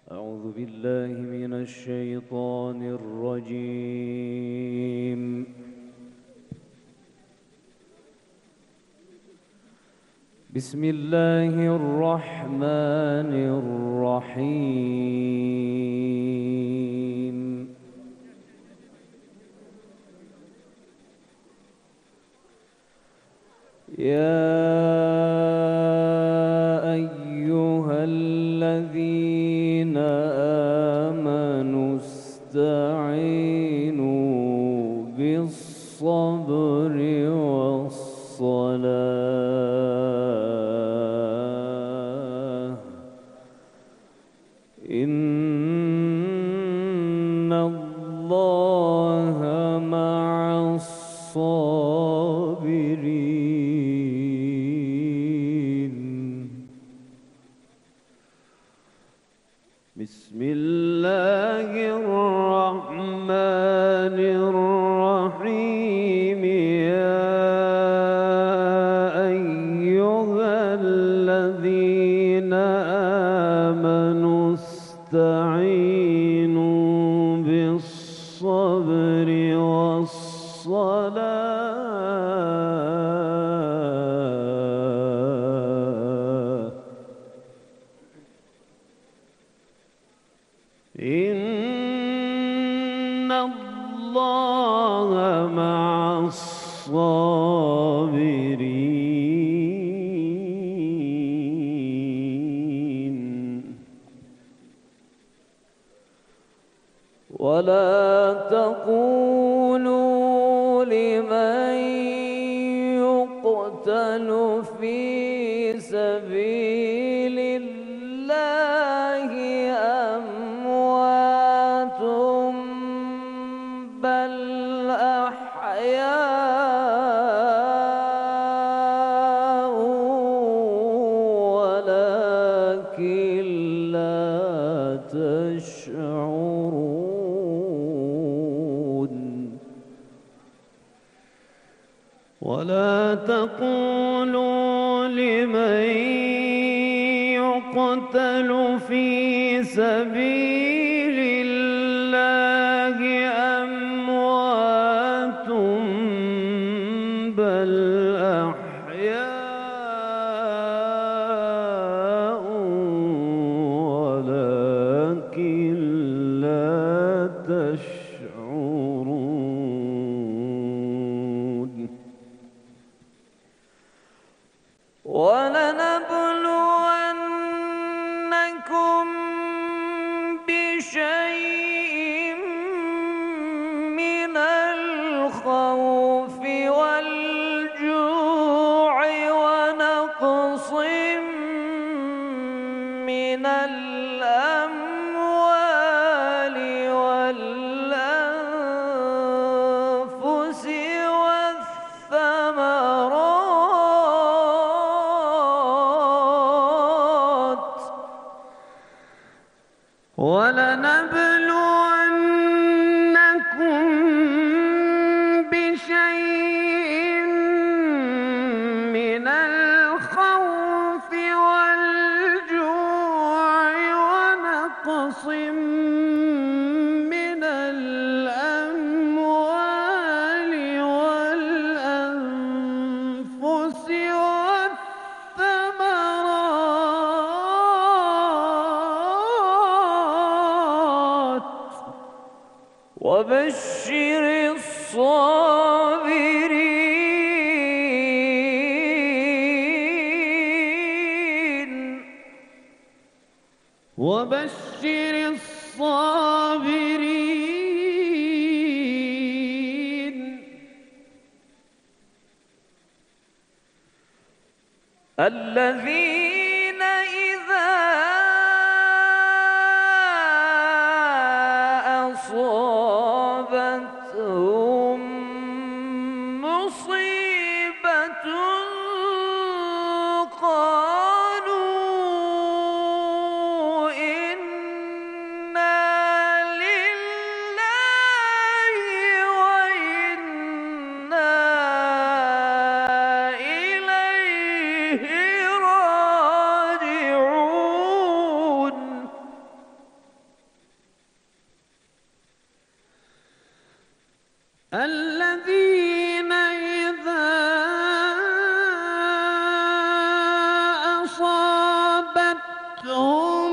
أعوذ بالله من الشيطان الرجيم. بسم الله الرحمن الرحيم. يا أيها الذين آمنوا استعينوا بالصبر والصلاة إن الله مع الصابرين. بسم الله الرحمن الرحيم. يا أيها الذين آمنوا استعينوا بالصبر والصلاة إن الله مع الصابرين. ولا تقولوا لمن يقتل في سبيل الله أموات، بل أحياء ولكن لا تشعرون. ولا تقولوا لمن يقتل في سبيل الله أموات، بل أحياء ولكن لا تشعرون. ولنبلونكم بشيء من الخوف والجوع ونقص من الأموال والأنفس والثمرات. ولنبلونكم بشيء من الخوف والجوع ونقص من الأموال والأنفس والثمرات وبشر الصابرين. وبشر الصابرين الذين إذا أصابتهم مصيبة قالوا إنا لله وإنا إليه راجعون. الذين إذا أصابتهم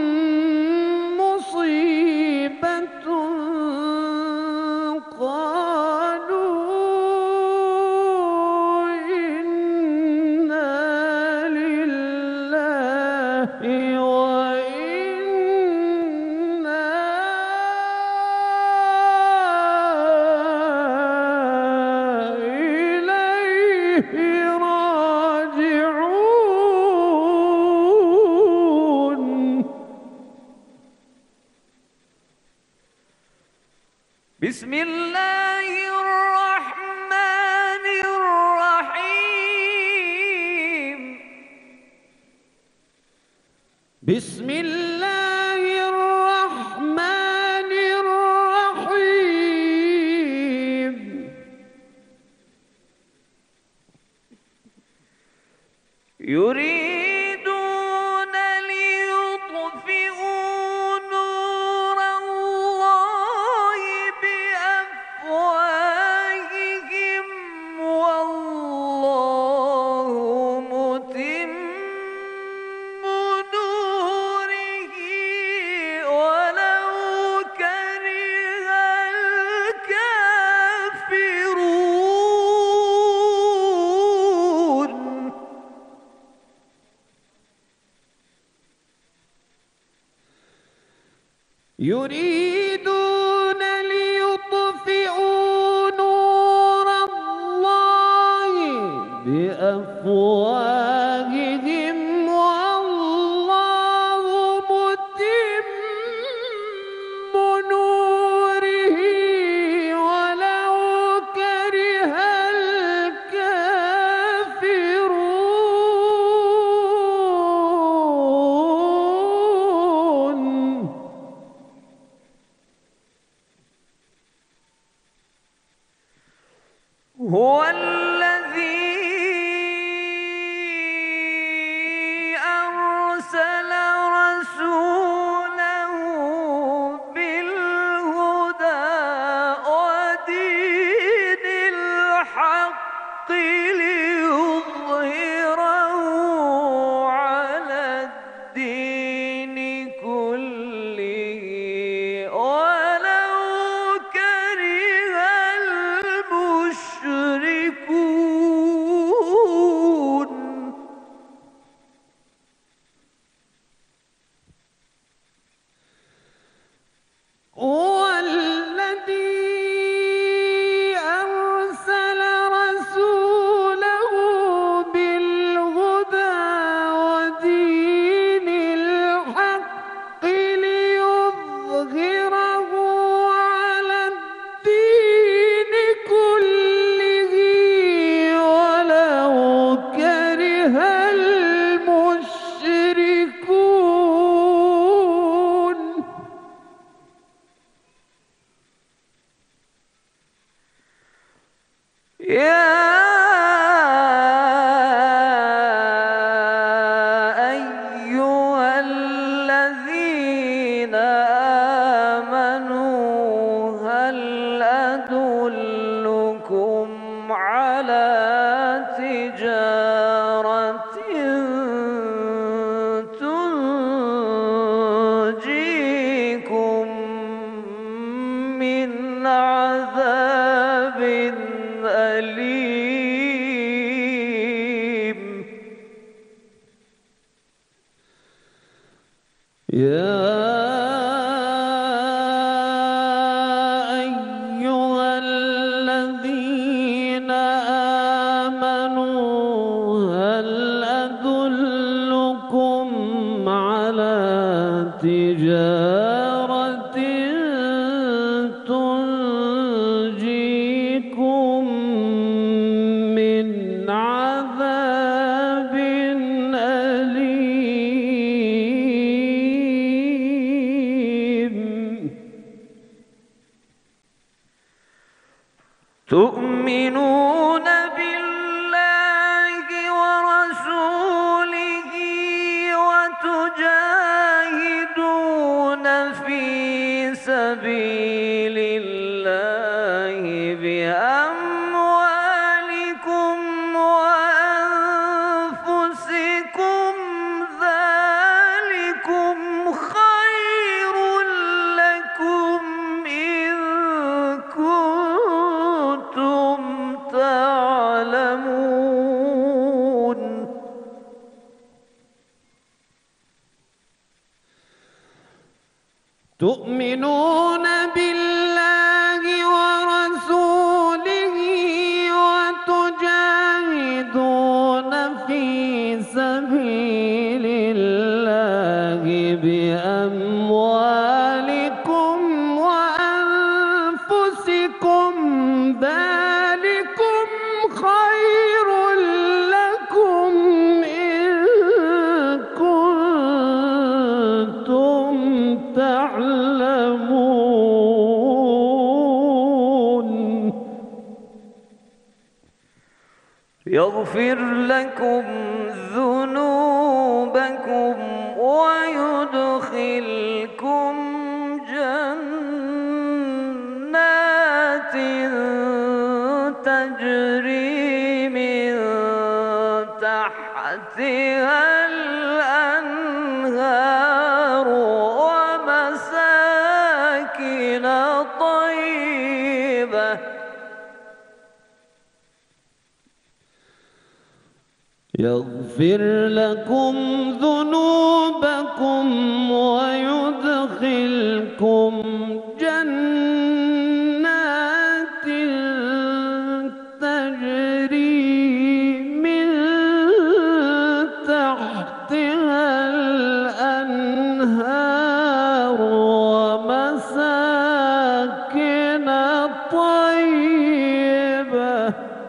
مصيبة قالوا إنا لله وإنا إليه راجعون. بسم الله الرحمن الرحيم. بسم الله الرحمن الرحيم. يريدون ليطفئوا نور الله بأفواههم والله متم نوره ولو كره الكافرون. يريدون ليطفئوا نور الله بأفواههم والله متم نوره ولو كره الكافرون. هو الذي أرسل رسوله بالهدى ودين الحق ليظهره على الدين كله ولو كره المشركون. هو الذي أرسل رسوله بالهدى ودين الحق ليظهره على الدين كله ولو كره المشركون. يا أيها الذين آمنوا هل أدلكم على تجارة تنجيكم من عذاب أليم. يا أيها الذين آمنوا هل أدلكم على تجارة تنجيكم من عذاب أليم. تؤمنون بالله ورسوله وتجاهدون في سبيل الله تؤمنون بالله ورسوله وتجاهدون في سبيل الله بأموالكم وأنفسكم ذلكم خير لكم إن كنتم تعلمون. يغفر لكم ذنوبكم ويدخلكم جنات تجري من تحتها الأنهار ومساكن طيبة يغفر لكم ذنوبكم ويدخلكم جنات تجري من تحتها الأنهار ومساكن طيبة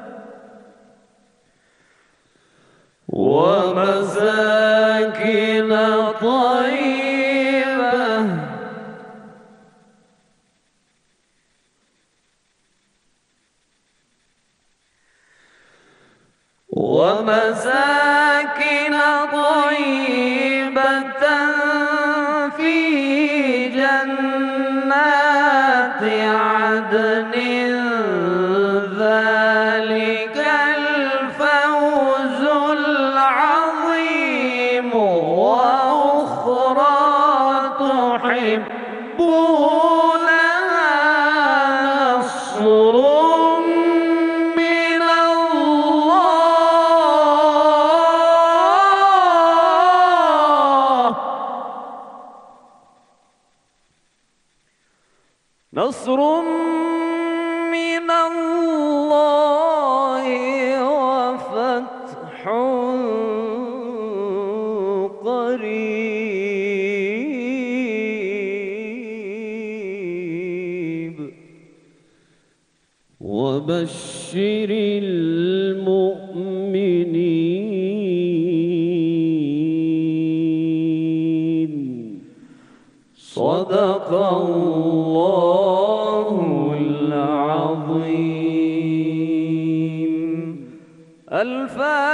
ومساكن طيبة في جنات عدن ذلك الفوز العظيم. وأخرى تحبونها نصر من الله نصر من الله وفتح قريب. وبشر المؤمنين. صدق الله العظيم. الفاتحة.